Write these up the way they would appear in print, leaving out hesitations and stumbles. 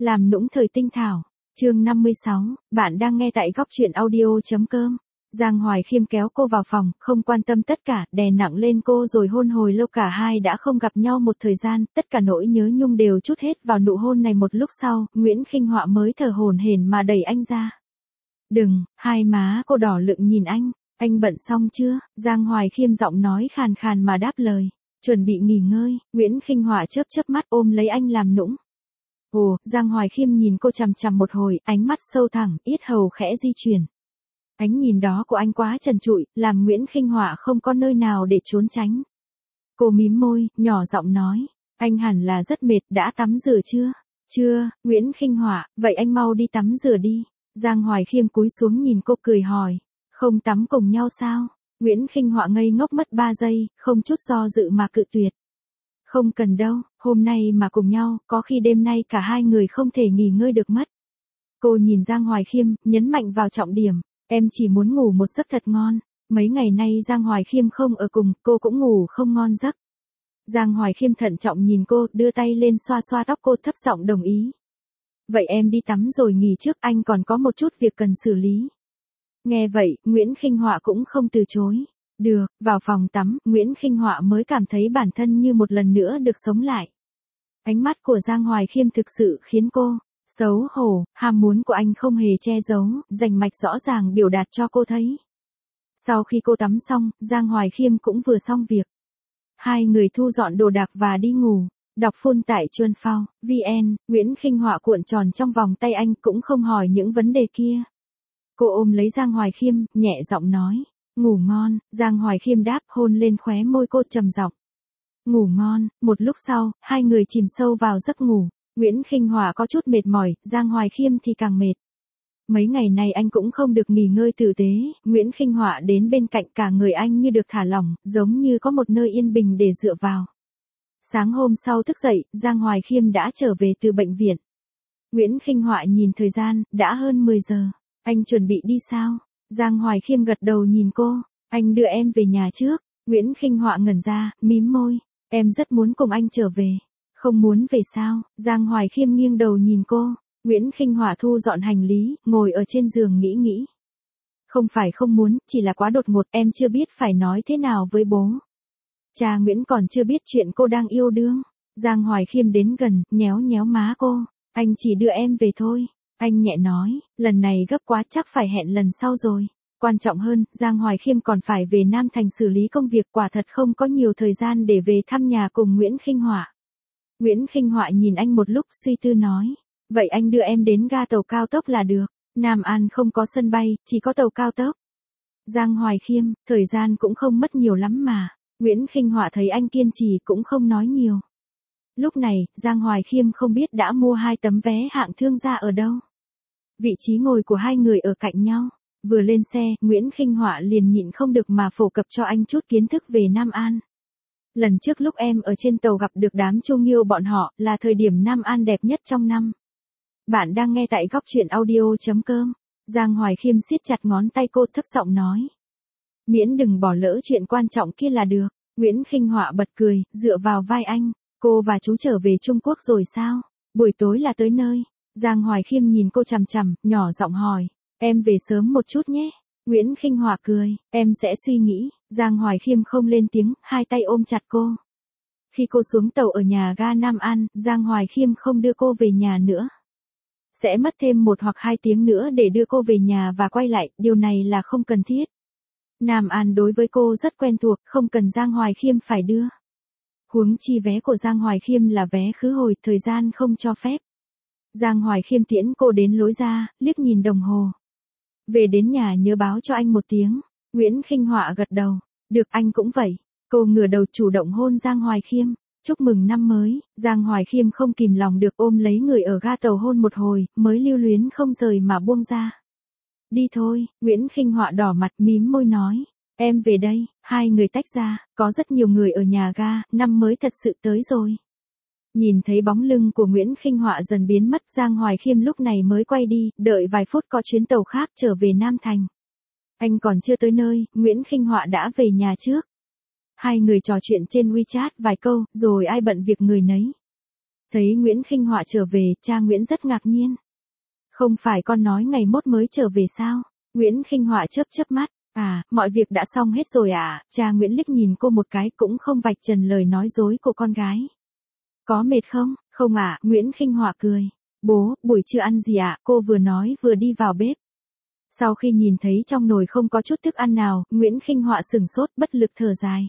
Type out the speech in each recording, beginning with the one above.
Làm nũng thời tinh thảo. Chương 56, bạn đang nghe tại góc truyện audio.com. Giang Hoài Khiêm kéo cô vào phòng, không quan tâm tất cả, đè nặng lên cô rồi hôn hồi lâu. Cả hai đã không gặp nhau một thời gian, tất cả nỗi nhớ nhung đều trút hết vào nụ hôn này. Một lúc sau, Nguyễn Khinh Họa mới thở hổn hển mà đẩy anh ra. Đừng, hai má cô đỏ lựng nhìn anh bận xong chưa? Giang Hoài Khiêm giọng nói khàn khàn mà đáp lời. Chuẩn bị nghỉ ngơi. Nguyễn Khinh Họa chớp chớp mắt ôm lấy anh làm nũng. Ồ, Giang Hoài Khiêm nhìn cô chằm chằm một hồi, ánh mắt sâu thẳng, yết hầu khẽ di chuyển. Ánh nhìn đó của anh quá trần trụi, làm Nguyễn Khinh Họa không có nơi nào để trốn tránh. Cô mím môi, nhỏ giọng nói, anh hẳn là rất mệt, đã tắm rửa chưa? Chưa, Nguyễn Khinh Họa, vậy anh mau đi tắm rửa đi. Giang Hoài Khiêm cúi xuống nhìn cô cười hỏi, không tắm cùng nhau sao? Nguyễn Khinh Họa ngây ngốc mất 3 giây, không chút do dự mà cự tuyệt. Không cần đâu, hôm nay mà cùng nhau, có khi đêm nay cả hai người không thể nghỉ ngơi được mất. Cô nhìn Giang Hoài Khiêm, nhấn mạnh vào trọng điểm, em chỉ muốn ngủ một giấc thật ngon. Mấy ngày nay Giang Hoài Khiêm không ở cùng, cô cũng ngủ không ngon giấc. Giang Hoài Khiêm thận trọng nhìn cô, đưa tay lên xoa xoa tóc cô, thấp giọng đồng ý. Vậy em đi tắm rồi nghỉ trước, anh còn có một chút việc cần xử lý. Nghe vậy, Nguyễn Khinh Họa cũng không từ chối. Được, vào phòng tắm, Nguyễn Khinh Họa mới cảm thấy bản thân như một lần nữa được sống lại. Ánh mắt của Giang Hoài Khiêm thực sự khiến cô xấu hổ, ham muốn của anh không hề che giấu, rành mạch rõ ràng biểu đạt cho cô thấy. Sau khi cô tắm xong, Giang Hoài Khiêm cũng vừa xong việc. Hai người thu dọn đồ đạc và đi ngủ. Đọc full tại Chuan Phao, VN, Nguyễn Khinh Họa cuộn tròn trong vòng tay anh cũng không hỏi những vấn đề kia. Cô ôm lấy Giang Hoài Khiêm, nhẹ giọng nói. Ngủ ngon, Giang Hoài Khiêm đáp, hôn lên khóe môi cô trầm giọng. Ngủ ngon. Một lúc sau, hai người chìm sâu vào giấc ngủ. Nguyễn Khinh Họa có chút mệt mỏi, Giang Hoài Khiêm thì càng mệt. Mấy ngày này anh cũng không được nghỉ ngơi tử tế, Nguyễn Khinh Họa đến bên cạnh cả người anh như được thả lỏng, giống như có một nơi yên bình để dựa vào. Sáng hôm sau thức dậy, Giang Hoài Khiêm đã trở về từ bệnh viện. Nguyễn Khinh Họa nhìn thời gian, đã hơn 10 giờ. Anh chuẩn bị đi sao? Giang Hoài Khiêm gật đầu nhìn cô. Anh đưa em về nhà trước. Nguyễn Khinh Họa ngẩn ra, mím môi. Em rất muốn cùng anh trở về. Không muốn về sao? Giang Hoài Khiêm nghiêng đầu nhìn cô. Nguyễn Khinh Họa thu dọn hành lý, ngồi ở trên giường nghĩ. Không phải không muốn, chỉ là quá đột ngột, em chưa biết phải nói thế nào với bố. Cha Nguyễn còn chưa biết chuyện cô đang yêu đương. Giang Hoài Khiêm đến gần, nhéo nhéo má cô. Anh chỉ đưa em về thôi. Anh nhẹ nói, lần này gấp quá, chắc phải hẹn lần sau rồi. Quan trọng hơn, Giang Hoài Khiêm còn phải về Nam Thành xử lý công việc, quả thật không có nhiều thời gian để về thăm nhà cùng Nguyễn Khinh Họa. Nguyễn Khinh Họa nhìn anh một lúc suy tư nói, vậy anh đưa em đến ga tàu cao tốc là được. Nam An không có sân bay, chỉ có tàu cao tốc. Giang Hoài Khiêm, thời gian cũng không mất nhiều lắm mà. Nguyễn Khinh Họa thấy anh kiên trì cũng không nói nhiều. Lúc này, Giang Hoài Khiêm không biết đã mua 2 tấm vé hạng thương gia ở đâu. Vị trí ngồi của hai người ở cạnh nhau. Vừa lên xe, Nguyễn Khinh Họa liền nhịn không được mà phổ cập cho anh chút kiến thức về Nam An. Lần trước lúc em ở trên tàu gặp được đám Chu Nghiêu bọn họ, là thời điểm Nam An đẹp nhất trong năm. Bạn đang nghe tại góc truyện audio.com. Giang Hoài Khiêm siết chặt ngón tay cô, thấp giọng nói. Miễn đừng bỏ lỡ chuyện quan trọng kia là được. Nguyễn Khinh Họa bật cười, dựa vào vai anh. Cô và chú trở về Trung Quốc rồi sao? Buổi tối là tới nơi. Giang Hoài Khiêm nhìn cô chằm chằm, nhỏ giọng hỏi. Em về sớm một chút nhé. Nguyễn Khinh Họa cười, em sẽ suy nghĩ. Giang Hoài Khiêm không lên tiếng, hai tay ôm chặt cô. Khi cô xuống tàu ở nhà ga Nam An, Giang Hoài Khiêm không đưa cô về nhà nữa. Sẽ mất thêm 1 hoặc 2 tiếng nữa để đưa cô về nhà và quay lại, điều này là không cần thiết. Nam An đối với cô rất quen thuộc, không cần Giang Hoài Khiêm phải đưa. Huống chi vé của Giang Hoài Khiêm là vé khứ hồi, thời gian không cho phép. Giang Hoài Khiêm tiễn cô đến lối ra, liếc nhìn đồng hồ. Về đến nhà nhớ báo cho anh 1 tiếng. Nguyễn Khinh Họa gật đầu. Được, anh cũng vậy. Cô ngửa đầu chủ động hôn Giang Hoài Khiêm. Chúc mừng năm mới. Giang Hoài Khiêm không kìm lòng được ôm lấy người ở ga tàu hôn một hồi, mới lưu luyến không rời mà buông ra. Đi thôi, Nguyễn Khinh Họa đỏ mặt mím môi nói. Em về đây. Hai người tách ra, có rất nhiều người ở nhà ga, năm mới thật sự tới rồi. Nhìn thấy bóng lưng của Nguyễn Khinh Họa dần biến mất, Giang Hoài Khiêm lúc này mới quay đi, đợi vài phút có chuyến tàu khác trở về Nam Thành. Anh còn chưa tới nơi, Nguyễn Khinh Họa đã về nhà trước. Hai người trò chuyện trên WeChat vài câu, rồi ai bận việc người nấy. Thấy Nguyễn Khinh Họa trở về, cha Nguyễn rất ngạc nhiên. Không phải con nói ngày mốt mới trở về sao? Nguyễn Khinh Họa chớp chớp mắt. À, mọi việc đã xong hết rồi à? Cha Nguyễn liếc nhìn cô một cái cũng không vạch trần lời nói dối của con gái. Có mệt không? Không ạ, Nguyễn Khinh Họa cười. Bố, buổi trưa ăn gì ạ? Cô vừa nói vừa đi vào bếp. Sau khi nhìn thấy trong nồi không có chút thức ăn nào, Nguyễn Khinh Họa sửng sốt bất lực thở dài.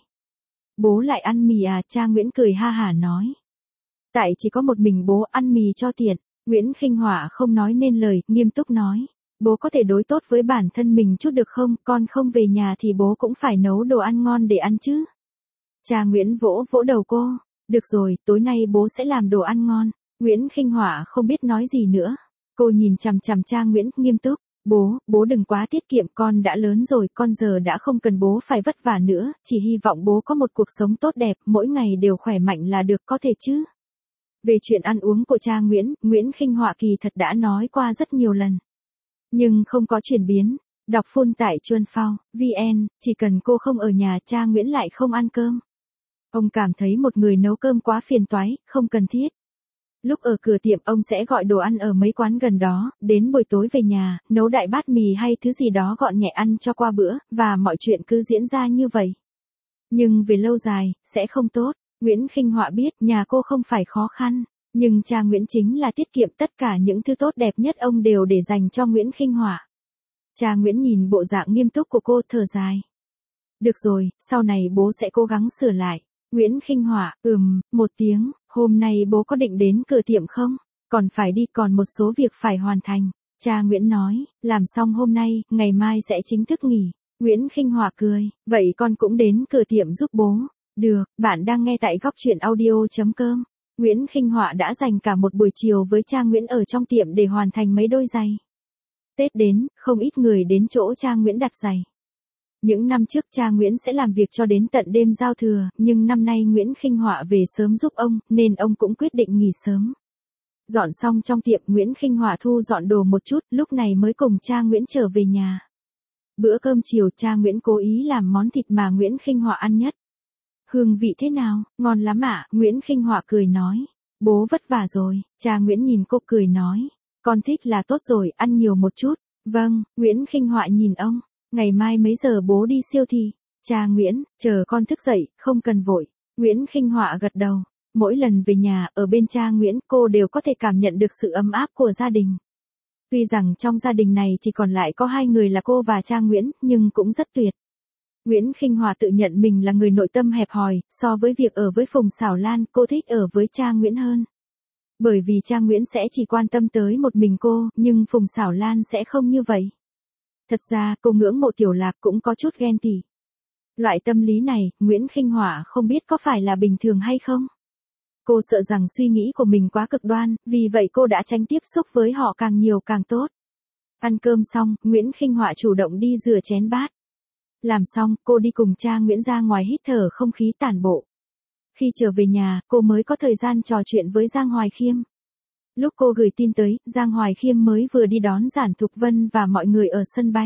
Bố lại ăn mì à? Cha Nguyễn cười ha hả nói. Tại chỉ có một mình bố ăn mì cho tiện. Nguyễn Khinh Họa không nói nên lời, nghiêm túc nói. Bố có thể đối tốt với bản thân mình chút được không? Con không về nhà thì bố cũng phải nấu đồ ăn ngon để ăn chứ. Cha Nguyễn vỗ vỗ đầu cô. Được rồi, tối nay bố sẽ làm đồ ăn ngon. Nguyễn Khinh Họa không biết nói gì nữa. Cô nhìn chằm chằm cha Nguyễn, nghiêm túc. Bố đừng quá tiết kiệm, con đã lớn rồi, con giờ đã không cần bố phải vất vả nữa, chỉ hy vọng bố có một cuộc sống tốt đẹp, mỗi ngày đều khỏe mạnh là được, có thể chứ. Về chuyện ăn uống của cha Nguyễn Khinh Họa kỳ thật đã nói qua rất nhiều lần. Nhưng không có chuyển biến. Đọc full tại Chuan Phao, VN, chỉ cần cô không ở nhà cha Nguyễn lại không ăn cơm. Ông cảm thấy một người nấu cơm quá phiền toái, không cần thiết. Lúc ở cửa tiệm ông sẽ gọi đồ ăn ở mấy quán gần đó, đến buổi tối về nhà, nấu đại bát mì hay thứ gì đó gọn nhẹ ăn cho qua bữa, và mọi chuyện cứ diễn ra như vậy. Nhưng về lâu dài, sẽ không tốt. Nguyễn Khinh Họa biết nhà cô không phải khó khăn, nhưng cha Nguyễn chính là tiết kiệm tất cả những thứ tốt đẹp nhất ông đều để dành cho Nguyễn Khinh Họa. Cha Nguyễn nhìn bộ dạng nghiêm túc của cô thở dài. Được rồi, sau này bố sẽ cố gắng sửa lại. Nguyễn Khinh Họa, một tiếng, hôm nay bố có định đến cửa tiệm không? Còn phải đi, còn một số việc phải hoàn thành. Cha Nguyễn nói, làm xong hôm nay, ngày mai sẽ chính thức nghỉ. Nguyễn Khinh Họa cười, vậy con cũng đến cửa tiệm giúp bố. Được, bạn đang nghe tại góc truyện audio.com. Nguyễn Khinh Họa đã dành cả một buổi chiều với cha Nguyễn ở trong tiệm để hoàn thành mấy đôi giày. Tết đến, không ít người đến chỗ cha Nguyễn đặt giày. Những năm trước cha Nguyễn sẽ làm việc cho đến tận đêm giao thừa, nhưng năm nay Nguyễn Khinh Họa về sớm giúp ông, nên ông cũng quyết định nghỉ sớm. Dọn xong trong tiệm, Nguyễn Khinh Họa thu dọn đồ một chút, lúc này mới cùng cha Nguyễn trở về nhà. Bữa cơm chiều cha Nguyễn cố ý làm món thịt mà Nguyễn Khinh Họa ăn nhất. Hương vị thế nào? Ngon lắm ạ, Nguyễn Khinh Họa cười nói. Bố vất vả rồi, cha Nguyễn nhìn cô cười nói. Con thích là tốt rồi, ăn nhiều một chút. Vâng, Nguyễn Khinh Họa nhìn ông. Ngày mai mấy giờ bố đi siêu thị? Cha Nguyễn, chờ con thức dậy, không cần vội. Nguyễn Khinh Họa gật đầu. Mỗi lần về nhà, ở bên cha Nguyễn, cô đều có thể cảm nhận được sự ấm áp của gia đình. Tuy rằng trong gia đình này chỉ còn lại có hai người là cô và cha Nguyễn, nhưng cũng rất tuyệt. Nguyễn Khinh Họa tự nhận mình là người nội tâm hẹp hòi, so với việc ở với Phùng Xảo Lan, cô thích ở với cha Nguyễn hơn. Bởi vì cha Nguyễn sẽ chỉ quan tâm tới một mình cô, nhưng Phùng Xảo Lan sẽ không như vậy. Thật ra, cô ngưỡng mộ Tiểu Lạc cũng có chút ghen tị. Loại tâm lý này, Nguyễn Khinh Họa không biết có phải là bình thường hay không. Cô sợ rằng suy nghĩ của mình quá cực đoan, vì vậy cô đã tránh tiếp xúc với họ càng nhiều càng tốt. Ăn cơm xong, Nguyễn Khinh Họa chủ động đi rửa chén bát. Làm xong, cô đi cùng cha Nguyễn ra ngoài hít thở không khí tản bộ. Khi trở về nhà, cô mới có thời gian trò chuyện với Giang Hoài Khiêm. Lúc cô gửi tin tới, Giang Hoài Khiêm mới vừa đi đón Giản Thục Vân và mọi người ở sân bay.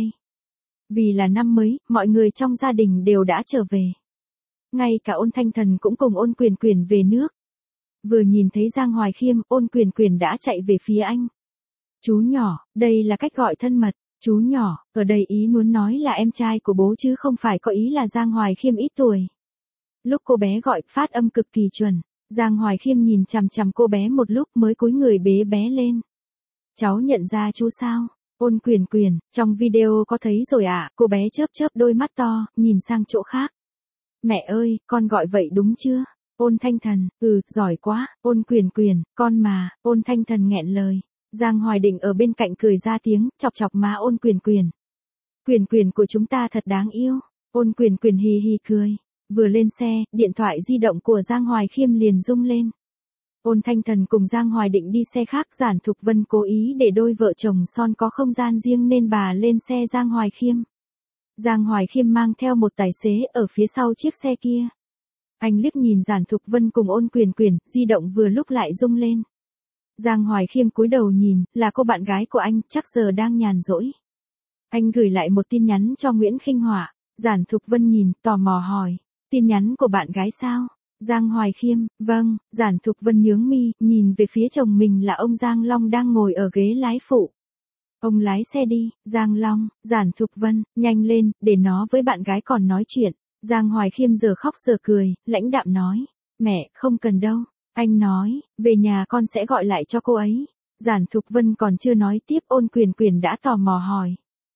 Vì là năm mới, mọi người trong gia đình đều đã trở về. Ngay cả Ôn Thanh Thần cũng cùng Ôn Quyền Quyền về nước. Vừa nhìn thấy Giang Hoài Khiêm, Ôn Quyền Quyền đã chạy về phía anh. Chú nhỏ, đây là cách gọi thân mật. Chú nhỏ, ở đây ý muốn nói là em trai của bố chứ không phải có ý là Giang Hoài Khiêm ít tuổi. Lúc cô bé gọi, phát âm cực kỳ chuẩn. Giang Hoài Khiêm nhìn chằm chằm cô bé một lúc mới cúi người bế bé lên. Cháu nhận ra chú sao? Ôn Quyền Quyền, trong video có thấy rồi ạ, cô bé chớp chớp đôi mắt to, nhìn sang chỗ khác. Mẹ ơi, con gọi vậy đúng chưa? Ôn Thanh Thần, giỏi quá, Ôn Quyền Quyền, con mà, Ôn Thanh Thần nghẹn lời. Giang Hoài Định ở bên cạnh cười ra tiếng, chọc chọc má Ôn Quyền Quyền. Quyền Quyền của chúng ta thật đáng yêu. Ôn Quyền Quyền hì hì cười. Vừa lên xe, điện thoại di động của Giang Hoài Khiêm liền rung lên. Ôn Thanh Thần cùng Giang Hoài Định đi xe khác, Giản Thục Vân cố ý để đôi vợ chồng son có không gian riêng nên bà lên xe Giang Hoài Khiêm. Giang Hoài Khiêm mang theo một tài xế ở phía sau chiếc xe kia. Anh liếc nhìn Giản Thục Vân cùng Ôn Quyền Quyền, di động vừa lúc lại rung lên. Giang Hoài Khiêm cúi đầu nhìn, là cô bạn gái của anh, chắc giờ đang nhàn rỗi. Anh gửi lại một tin nhắn cho Nguyễn Khinh Họa. Giản Thục Vân nhìn, tò mò hỏi, tin nhắn của bạn gái sao? Giang Hoài Khiêm, vâng, Giản Thục Vân nhướng mi, nhìn về phía chồng mình là ông Giang Long đang ngồi ở ghế lái phụ. Ông lái xe đi, Giang Long, Giản Thục Vân, nhanh lên, để nó với bạn gái còn nói chuyện. Giang Hoài Khiêm giờ khóc giờ cười, lãnh đạm nói. Mẹ, không cần đâu. Anh nói, về nhà con sẽ gọi lại cho cô ấy. Giản Thục Vân còn chưa nói tiếp Ôn Quyền Quyền đã tò mò hỏi.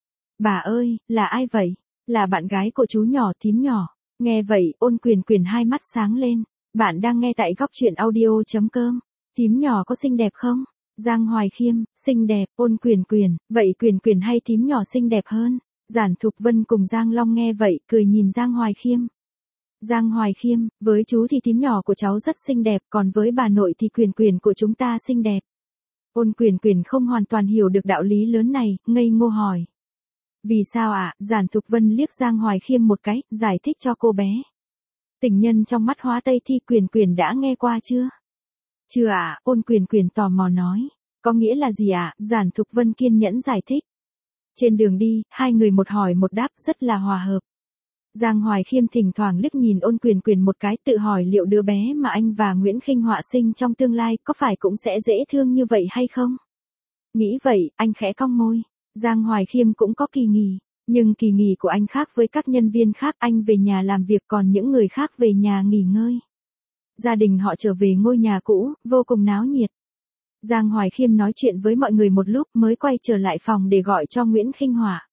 Bà ơi, là ai vậy? Là bạn gái của chú nhỏ thím nhỏ. Nghe vậy, Ôn Quyền Quyền hai mắt sáng lên. Bạn đang nghe tại góc truyện audio.com. Thím nhỏ có xinh đẹp không? Giang Hoài Khiêm, xinh đẹp. Ôn Quyền Quyền, vậy Quyền Quyền hay thím nhỏ xinh đẹp hơn? Giản Thục Vân cùng Giang Long nghe vậy, cười nhìn Giang Hoài Khiêm. Giang Hoài Khiêm, với chú thì thím nhỏ của cháu rất xinh đẹp, còn với bà nội thì Quyền Quyền của chúng ta xinh đẹp. Ôn Quyền Quyền không hoàn toàn hiểu được đạo lý lớn này, ngây ngô hỏi. Vì sao ạ? Giản Thục Vân liếc Giang Hoài Khiêm một cái, giải thích cho cô bé. Tình nhân trong mắt Hóa Tây Thi Quyền Quyền đã nghe qua chưa? Chưa ạ, Ôn Quyền Quyền tò mò nói. Có nghĩa là gì ạ? Giản Thục Vân kiên nhẫn giải thích. Trên đường đi, hai người một hỏi một đáp rất là hòa hợp. Giang Hoài Khiêm thỉnh thoảng liếc nhìn Ôn Quyền Quyền một cái, tự hỏi liệu đứa bé mà anh và Nguyễn Khinh Họa sinh trong tương lai có phải cũng sẽ dễ thương như vậy hay không? Nghĩ vậy, anh khẽ cong môi. Giang Hoài Khiêm cũng có kỳ nghỉ, nhưng kỳ nghỉ của anh khác với các nhân viên khác, anh về nhà làm việc còn những người khác về nhà nghỉ ngơi. Gia đình họ trở về ngôi nhà cũ, vô cùng náo nhiệt. Giang Hoài Khiêm nói chuyện với mọi người một lúc mới quay trở lại phòng để gọi cho Nguyễn Khinh Họa.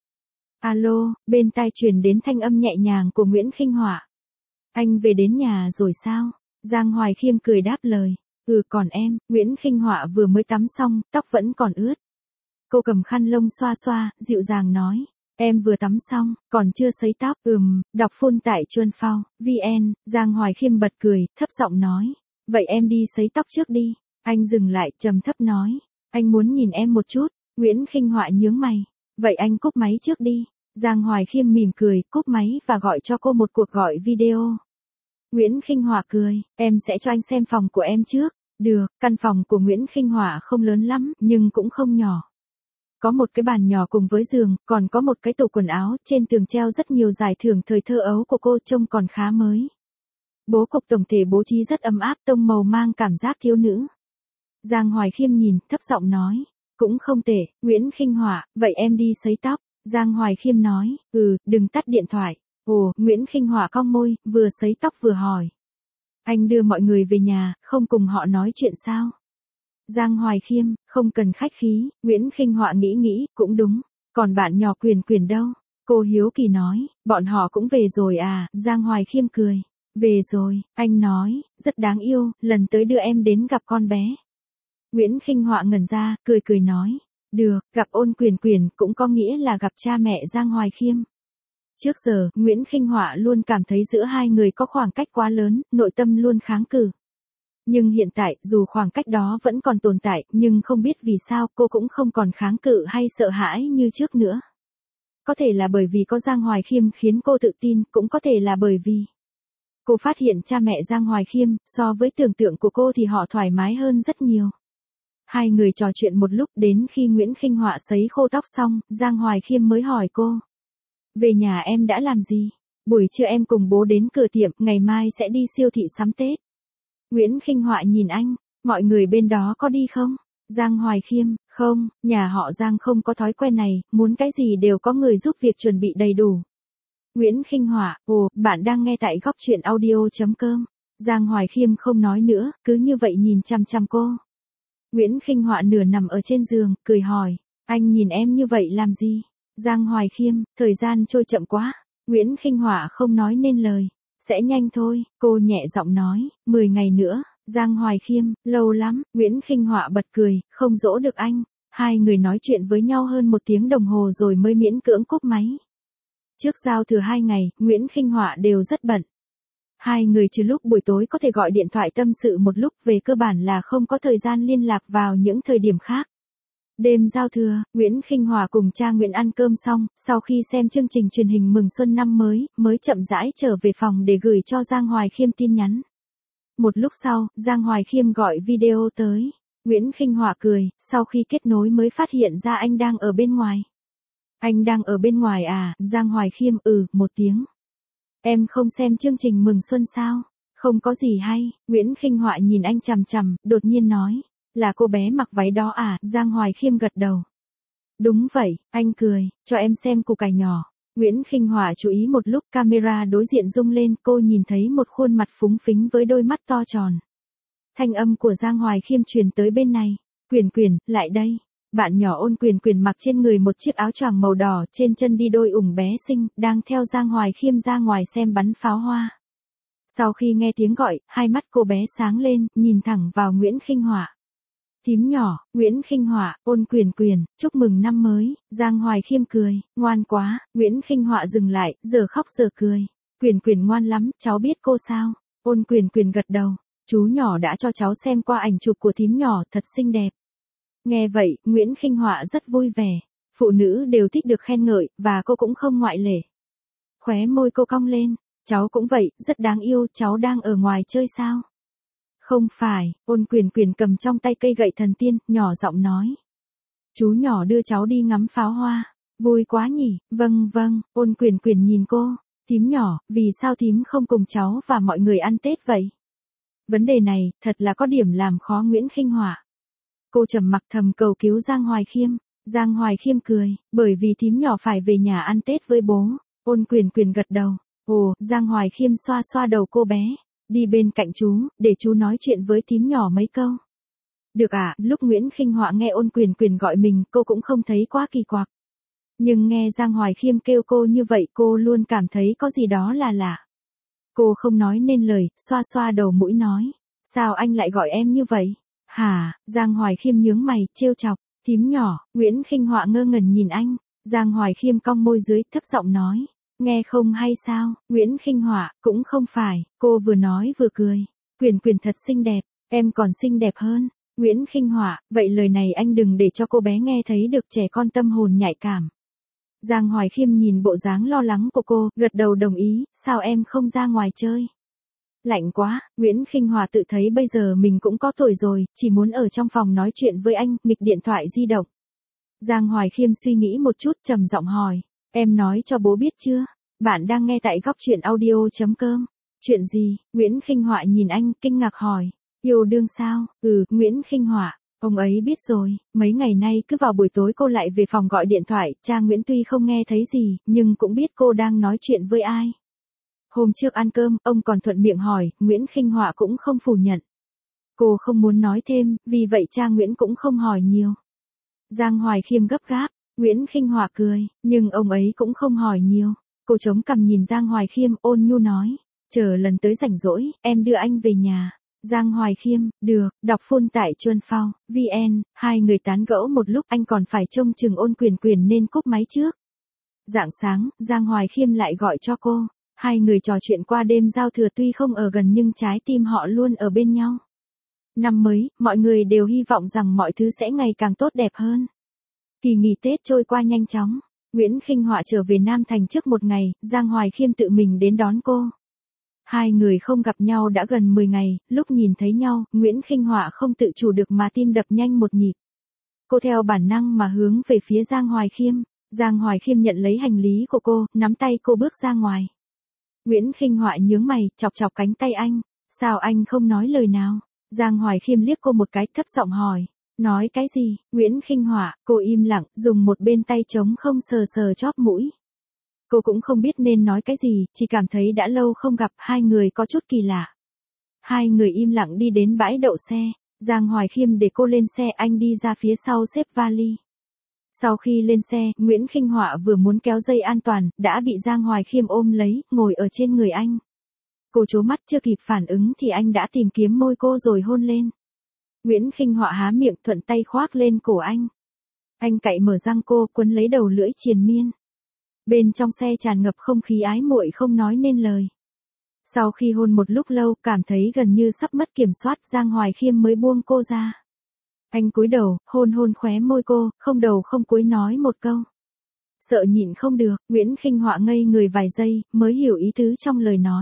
Alo, bên tai truyền đến thanh âm nhẹ nhàng của Nguyễn Khinh Họa. Anh về đến nhà rồi sao? Giang Hoài Khiêm cười đáp lời. Còn em. Nguyễn Khinh Họa vừa mới tắm xong, tóc vẫn còn ướt. Cô cầm khăn lông xoa xoa, dịu dàng nói. Em vừa tắm xong, còn chưa sấy tóc. Đọc phun tại Chuân Phao, VN. Giang Hoài Khiêm bật cười, thấp giọng nói. Vậy em đi sấy tóc trước đi. Anh dừng lại, trầm thấp nói. Anh muốn nhìn em một chút. Nguyễn Khinh Họa nhướng mày. Vậy anh cúp máy trước đi. Giang Hoài Khiêm mỉm cười, cúp máy và gọi cho cô một cuộc gọi video. Nguyễn Khinh Họa cười, em sẽ cho anh xem phòng của em trước. Được, căn phòng của Nguyễn Khinh Họa không lớn lắm, nhưng cũng không nhỏ. Có một cái bàn nhỏ cùng với giường, còn có một cái tủ quần áo, trên tường treo rất nhiều giải thưởng thời thơ ấu của cô trông còn khá mới. Bố cục tổng thể bố trí rất ấm áp, tông màu mang cảm giác thiếu nữ. Giang Hoài Khiêm nhìn, thấp giọng nói. Cũng không tệ. Nguyễn Khinh Họa, vậy em đi sấy tóc. Giang Hoài Khiêm nói. Đừng tắt điện thoại. Nguyễn Khinh Họa cong môi, vừa sấy tóc vừa hỏi. Anh đưa mọi người về nhà, không cùng họ nói chuyện sao? Giang Hoài Khiêm, không cần khách khí. Nguyễn Khinh Họa nghĩ, cũng đúng. Còn bạn nhỏ Quyền Quyền đâu? Cô hiếu kỳ nói, bọn họ cũng về rồi à? Giang Hoài Khiêm cười. Về rồi, anh nói, rất đáng yêu, lần tới đưa em đến gặp con bé. Nguyễn Khinh Họa ngẩn ra, cười nói. Được, gặp Ôn Quyền Quyền cũng có nghĩa là gặp cha mẹ Giang Hoài Khiêm. Trước giờ, Nguyễn Khinh Họa luôn cảm thấy giữa hai người có khoảng cách quá lớn, nội tâm luôn kháng cự. Nhưng hiện tại, dù khoảng cách đó vẫn còn tồn tại, nhưng không biết vì sao cô cũng không còn kháng cự hay sợ hãi như trước nữa. Có thể là bởi vì có Giang Hoài Khiêm khiến cô tự tin, cũng có thể là bởi vì cô phát hiện cha mẹ Giang Hoài Khiêm, so với tưởng tượng của cô thì họ thoải mái hơn rất nhiều. Hai người trò chuyện một lúc, đến khi Nguyễn Khinh Họa sấy khô tóc xong, Giang Hoài Khiêm mới hỏi cô. Về nhà em đã làm gì? Buổi trưa em cùng bố đến cửa tiệm, ngày mai sẽ đi siêu thị sắm Tết. Nguyễn Khinh Họa nhìn anh, mọi người bên đó có đi không? Giang Hoài Khiêm, không, nhà họ Giang không có thói quen này, muốn cái gì đều có người giúp việc chuẩn bị đầy đủ. Nguyễn Khinh Họa, bạn đang nghe tại góc truyện audio.com. Giang Hoài Khiêm không nói nữa, cứ như vậy nhìn chăm chăm cô. Nguyễn Khinh Họa nửa nằm ở trên giường, cười hỏi, anh nhìn em như vậy làm gì? Giang Hoài Khiêm, thời gian trôi chậm quá. Nguyễn Khinh Họa không nói nên lời. Sẽ nhanh thôi, cô nhẹ giọng nói, 10 ngày nữa. Giang Hoài Khiêm, lâu lắm. Nguyễn Khinh Họa bật cười, không dỗ được anh. Hai người nói chuyện với nhau hơn 1 tiếng đồng hồ rồi mới miễn cưỡng cúp máy. Trước giao thừa 2 ngày, Nguyễn Khinh Họa đều rất bận. Hai người trừ lúc buổi tối có thể gọi điện thoại tâm sự một lúc, về cơ bản là không có thời gian liên lạc vào những thời điểm khác. Đêm giao thừa, Nguyễn Khinh Họa cùng cha Nguyễn ăn cơm xong, sau khi xem chương trình truyền hình mừng xuân năm mới chậm rãi trở về phòng để gửi cho Giang Hoài Khiêm tin nhắn. Một lúc sau, Giang Hoài Khiêm gọi video tới. Nguyễn Khinh Họa cười, sau khi kết nối mới phát hiện ra anh đang ở bên ngoài. Anh đang ở bên ngoài à? Giang Hoài Khiêm, 1 tiếng. Em không xem chương trình mừng xuân sao? Không có gì hay, Nguyễn Khinh Họa nhìn anh chằm chằm, đột nhiên nói. Là cô bé mặc váy đó à, Giang Hoài Khiêm gật đầu. Đúng vậy, anh cười, cho em xem củ cải nhỏ. Nguyễn Khinh Họa chú ý một lúc, camera đối diện rung lên, cô nhìn thấy một khuôn mặt phúng phính với đôi mắt to tròn. Thanh âm của Giang Hoài Khiêm truyền tới bên này. Quyền Quyền, lại đây. Bạn nhỏ Ôn Quyền Quyền mặc trên người một chiếc áo choàng màu đỏ, trên chân đi đôi ủng bé xinh, đang theo Giang Hoài Khiêm ra ngoài xem bắn pháo hoa. Sau khi nghe tiếng gọi, hai mắt cô bé sáng lên, nhìn thẳng vào Nguyễn Khinh Họa. Thím nhỏ, Nguyễn Khinh Họa, Ôn Quyền Quyền, chúc mừng năm mới. Giang Hoài Khiêm cười, ngoan quá. Nguyễn Khinh Họa dừng lại, giờ khóc giờ cười. Quyền Quyền ngoan lắm, cháu biết cô sao? Ôn Quyền Quyền gật đầu. Chú nhỏ đã cho cháu xem qua ảnh chụp của thím nhỏ, thật xinh đẹp. Nghe vậy, Nguyễn Khinh Họa rất vui vẻ. Phụ nữ đều thích được khen ngợi, và cô cũng không ngoại lệ. Khóe môi cô cong lên. Cháu cũng vậy, rất đáng yêu, cháu đang ở ngoài chơi sao? Không phải, Ôn Quyền Quyền cầm trong tay cây gậy thần tiên, nhỏ giọng nói. Chú nhỏ đưa cháu đi ngắm pháo hoa. Vui quá nhỉ, vâng vâng, Ôn Quyền Quyền nhìn cô. Thím nhỏ, vì sao thím không cùng cháu và mọi người ăn Tết vậy? Vấn đề này, thật là có điểm làm khó Nguyễn Khinh Họa. Cô trầm mặc thầm cầu cứu Giang Hoài Khiêm. Giang Hoài Khiêm cười, bởi vì thím nhỏ phải về nhà ăn Tết với bố. Ôn Quyền Quyền gật đầu. Ồ, Giang Hoài Khiêm xoa xoa đầu cô bé. Đi bên cạnh chú, để chú nói chuyện với thím nhỏ mấy câu. Được ạ, lúc Nguyễn Khinh Họa nghe Ôn Quyền Quyền gọi mình, cô cũng không thấy quá kỳ quặc. Nhưng nghe Giang Hoài Khiêm kêu cô như vậy, cô luôn cảm thấy có gì đó là lạ. Cô không nói nên lời, xoa xoa đầu mũi nói. Sao anh lại gọi em như vậy? Hả? Giang Hoài Khiêm nhướng mày, trêu chọc. Thím nhỏ, Nguyễn Khinh Họa ngơ ngẩn nhìn anh. Giang Hoài Khiêm cong môi dưới, thấp giọng nói. Nghe không hay sao? Nguyễn Khinh Họa, cũng không phải, cô vừa nói vừa cười. Quyền Quyền thật xinh đẹp, em còn xinh đẹp hơn. Nguyễn Khinh Họa, vậy lời này anh đừng để cho cô bé nghe thấy được, trẻ con tâm hồn nhạy cảm. Giang Hoài Khiêm nhìn bộ dáng lo lắng của cô, gật đầu đồng ý, sao em không ra ngoài chơi? Lạnh quá, Nguyễn Khinh Họa tự thấy bây giờ mình cũng có tuổi rồi, chỉ muốn ở trong phòng nói chuyện với anh, nghịch điện thoại di động. Giang Hoài Khiêm suy nghĩ một chút, trầm giọng hỏi, em nói cho bố biết chưa? Bạn đang nghe tại góc truyện audio.com. Chuyện gì? Nguyễn Khinh Họa nhìn anh, kinh ngạc hỏi. Yêu đương sao? Nguyễn Khinh Họa. Ông ấy biết rồi, mấy ngày nay cứ vào buổi tối cô lại về phòng gọi điện thoại, cha Nguyễn tuy không nghe thấy gì, nhưng cũng biết cô đang nói chuyện với ai. Hôm trước ăn cơm, ông còn thuận miệng hỏi, Nguyễn Khinh Họa cũng không phủ nhận. Cô không muốn nói thêm, vì vậy cha Nguyễn cũng không hỏi nhiều. Giang Hoài Khiêm gấp gáp, Nguyễn Khinh Họa cười, nhưng ông ấy cũng không hỏi nhiều. Cô chống cằm nhìn Giang Hoài Khiêm, ôn nhu nói, chờ lần tới rảnh rỗi, em đưa anh về nhà. Giang Hoài Khiêm, được, đọc full tại Chuân Phao, VN, hai người tán gẫu một lúc, anh còn phải trông chừng Ôn Quyền Quyền nên cúp máy trước. Rạng sáng, Giang Hoài Khiêm lại gọi cho cô. Hai người trò chuyện qua đêm giao thừa, tuy không ở gần nhưng trái tim họ luôn ở bên nhau. Năm mới, mọi người đều hy vọng rằng mọi thứ sẽ ngày càng tốt đẹp hơn. Kỳ nghỉ Tết trôi qua nhanh chóng. Nguyễn Khinh Họa trở về Nam Thành trước một ngày, Giang Hoài Khiêm tự mình đến đón cô. Hai người không gặp nhau đã gần 10 ngày, lúc nhìn thấy nhau, Nguyễn Khinh Họa không tự chủ được mà tim đập nhanh một nhịp. Cô theo bản năng mà hướng về phía Giang Hoài Khiêm. Giang Hoài Khiêm nhận lấy hành lý của cô, nắm tay cô bước ra ngoài. Nguyễn Khinh Họa nhướng mày, chọc chọc cánh tay anh. Sao anh không nói lời nào? Giang Hoài Khiêm liếc cô một cái, thấp giọng hỏi. Nói cái gì? Nguyễn Khinh Họa, cô im lặng, dùng một bên tay trống không sờ sờ chóp mũi. Cô cũng không biết nên nói cái gì, chỉ cảm thấy đã lâu không gặp, hai người có chút kỳ lạ. Hai người im lặng đi đến bãi đậu xe. Giang Hoài Khiêm để cô lên xe, anh đi ra phía sau xếp vali. Sau khi lên xe, Nguyễn Khinh Họa vừa muốn kéo dây an toàn, đã bị Giang Hoài Khiêm ôm lấy, ngồi ở trên người anh. Cô trố mắt, chưa kịp phản ứng thì anh đã tìm kiếm môi cô rồi hôn lên. Nguyễn Khinh Họa há miệng, thuận tay khoác lên cổ anh. Anh cạy mở răng cô, quấn lấy đầu lưỡi triền miên. Bên trong xe tràn ngập không khí ái muội không nói nên lời. Sau khi hôn một lúc lâu, cảm thấy gần như sắp mất kiểm soát, Giang Hoài Khiêm mới buông cô ra. Anh cúi đầu, hôn hôn khóe môi cô, không đầu không cuối nói một câu. Sợ nhịn không được, Nguyễn Khinh Họa ngây người vài giây, mới hiểu ý tứ trong lời nói.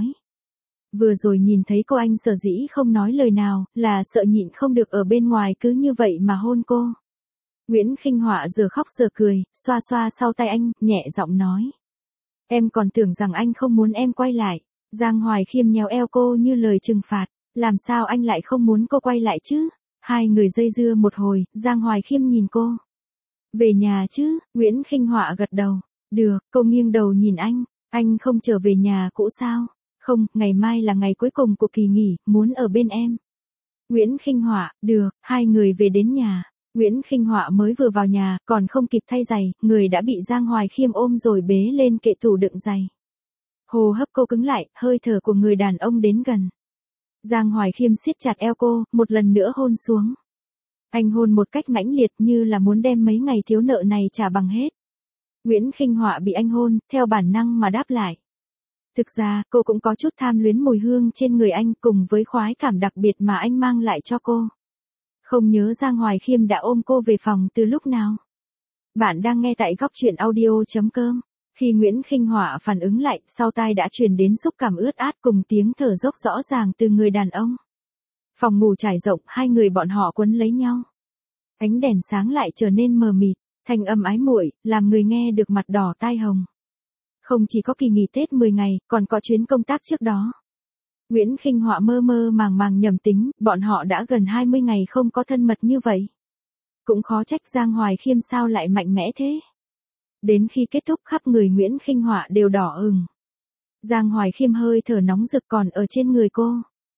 Vừa rồi nhìn thấy cô, anh sở dĩ không nói lời nào, là sợ nhịn không được ở bên ngoài cứ như vậy mà hôn cô. Nguyễn Khinh Họa giờ khóc giờ cười, xoa xoa sau tay anh, nhẹ giọng nói. Em còn tưởng rằng anh không muốn em quay lại. Giang Hoài Khiêm nhéo eo cô như lời trừng phạt, làm sao anh lại không muốn cô quay lại chứ? Hai người dây dưa một hồi, Giang Hoài Khiêm nhìn cô. Về nhà chứ, Nguyễn Khinh Họa gật đầu. Được, cô nghiêng đầu nhìn anh không trở về nhà cũ sao? Không, ngày mai là ngày cuối cùng của kỳ nghỉ, muốn ở bên em. Nguyễn Khinh Họa, được, hai người về đến nhà. Nguyễn Khinh Họa mới vừa vào nhà, còn không kịp thay giày, người đã bị Giang Hoài Khiêm ôm rồi bế lên kệ tủ đựng giày. Hô hấp cô cứng lại, hơi thở của người đàn ông đến gần. Giang Hoài Khiêm siết chặt eo cô, một lần nữa hôn xuống. Anh hôn một cách mãnh liệt như là muốn đem mấy ngày thiếu nợ này trả bằng hết. Nguyễn Khinh Họa bị anh hôn, theo bản năng mà đáp lại. Thực ra, cô cũng có chút tham luyến mùi hương trên người anh cùng với khoái cảm đặc biệt mà anh mang lại cho cô. Không nhớ Giang Hoài Khiêm đã ôm cô về phòng từ lúc nào. Bạn đang nghe tại góc truyện audio.com. Khi Nguyễn Khinh Họa phản ứng lại, sau tai đã truyền đến xúc cảm ướt át cùng tiếng thở dốc rõ ràng từ người đàn ông. Phòng ngủ trải rộng, hai người bọn họ quấn lấy nhau. Ánh đèn sáng lại trở nên mờ mịt, thanh âm ái muội, làm người nghe được mặt đỏ tai hồng. Không chỉ có kỳ nghỉ Tết 10 ngày, còn có chuyến công tác trước đó. Nguyễn Khinh Họa mơ mơ màng màng nhầm tính, bọn họ đã gần 20 ngày không có thân mật như vậy. Cũng khó trách Giang Hoài Khiêm sao lại mạnh mẽ thế. Đến khi kết thúc khắp người Nguyễn Khinh Họa đều đỏ ửng. Giang Hoài Khiêm hơi thở nóng rực còn ở trên người cô.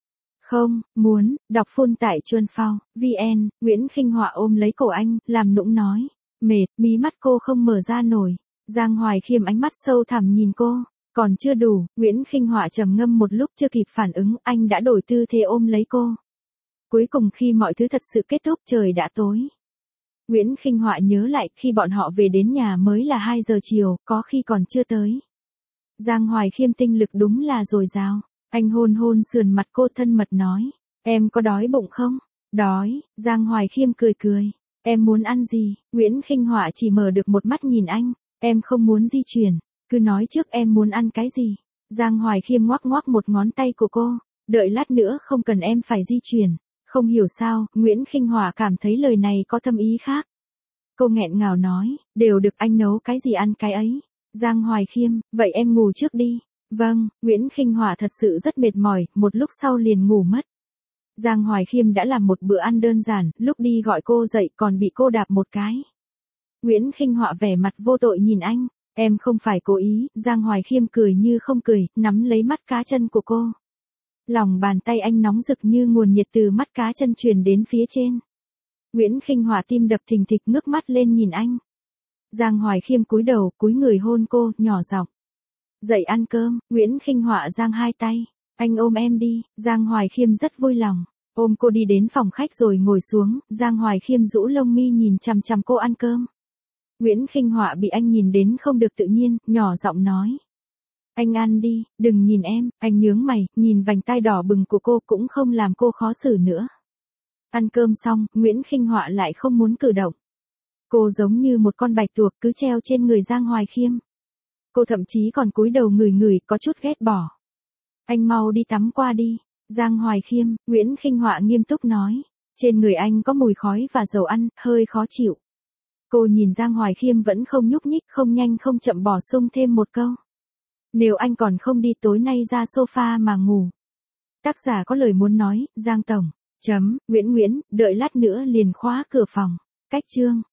Không, muốn, đọc phun tại Chuân Phao, VN, Nguyễn Khinh Họa ôm lấy cổ anh, làm nũng nói. Mệt, mí mắt cô không mở ra nổi. Giang Hoài Khiêm ánh mắt sâu thẳm nhìn cô. Còn chưa đủ, Nguyễn Khinh Họa trầm ngâm một lúc chưa kịp phản ứng, anh đã đổi tư thế ôm lấy cô. Cuối cùng khi mọi thứ thật sự kết thúc trời đã tối. Nguyễn Khinh Họa nhớ lại khi bọn họ về đến nhà mới là 2 giờ chiều, có khi còn chưa tới. Giang Hoài Khiêm tinh lực đúng là dồi dào. Anh hôn hôn sườn mặt cô thân mật nói. Em có đói bụng không? Đói, Giang Hoài Khiêm cười cười. Em muốn ăn gì? Nguyễn Khinh Họa chỉ mở được một mắt nhìn anh. Em không muốn di chuyển. Cứ nói trước em muốn ăn cái gì. Giang Hoài Khiêm ngoắc ngoắc một ngón tay của cô. Đợi lát nữa không cần em phải di chuyển. Không hiểu sao, Nguyễn Khinh Họa cảm thấy lời này có thâm ý khác. Cô nghẹn ngào nói, đều được anh nấu cái gì ăn cái ấy. Giang Hoài Khiêm, vậy em ngủ trước đi. Vâng, Nguyễn Khinh Họa thật sự rất mệt mỏi, một lúc sau liền ngủ mất. Giang Hoài Khiêm đã làm một bữa ăn đơn giản, lúc đi gọi cô dậy còn bị cô đạp một cái. Nguyễn Khinh Họa vẻ mặt vô tội nhìn anh, em không phải cố ý, Giang Hoài Khiêm cười như không cười, nắm lấy mắt cá chân của cô. Lòng bàn tay anh nóng rực như nguồn nhiệt từ mắt cá chân truyền đến phía trên. Nguyễn Khinh Họa tim đập thình thịch ngước mắt lên nhìn anh. Giang Hoài Khiêm cúi đầu, cúi người hôn cô, nhỏ giọng. Dậy ăn cơm, Nguyễn Khinh Họa giang hai tay. Anh ôm em đi, Giang Hoài Khiêm rất vui lòng. Ôm cô đi đến phòng khách rồi ngồi xuống, Giang Hoài Khiêm rũ lông mi nhìn chằm chằm cô ăn cơm. Nguyễn Khinh Họa bị anh nhìn đến không được tự nhiên, nhỏ giọng nói. Anh ăn đi, đừng nhìn em, anh nhướng mày, nhìn vành tai đỏ bừng của cô cũng không làm cô khó xử nữa. Ăn cơm xong, Nguyễn Khinh Họa lại không muốn cử động. Cô giống như một con bạch tuộc cứ treo trên người Giang Hoài Khiêm. Cô thậm chí còn cúi đầu ngửi ngửi có chút ghét bỏ. Anh mau đi tắm qua đi. Giang Hoài Khiêm, Nguyễn Khinh Họa nghiêm túc nói. Trên người anh có mùi khói và dầu ăn, hơi khó chịu. Cô nhìn Giang Hoài Khiêm vẫn không nhúc nhích, không nhanh không chậm bổ sung thêm một câu. Nếu anh còn không đi tối nay ra sofa mà ngủ. Tác giả có lời muốn nói, Giang Tổng. Nguyễn Nguyễn, đợi lát nữa liền khóa cửa phòng. Cách chương.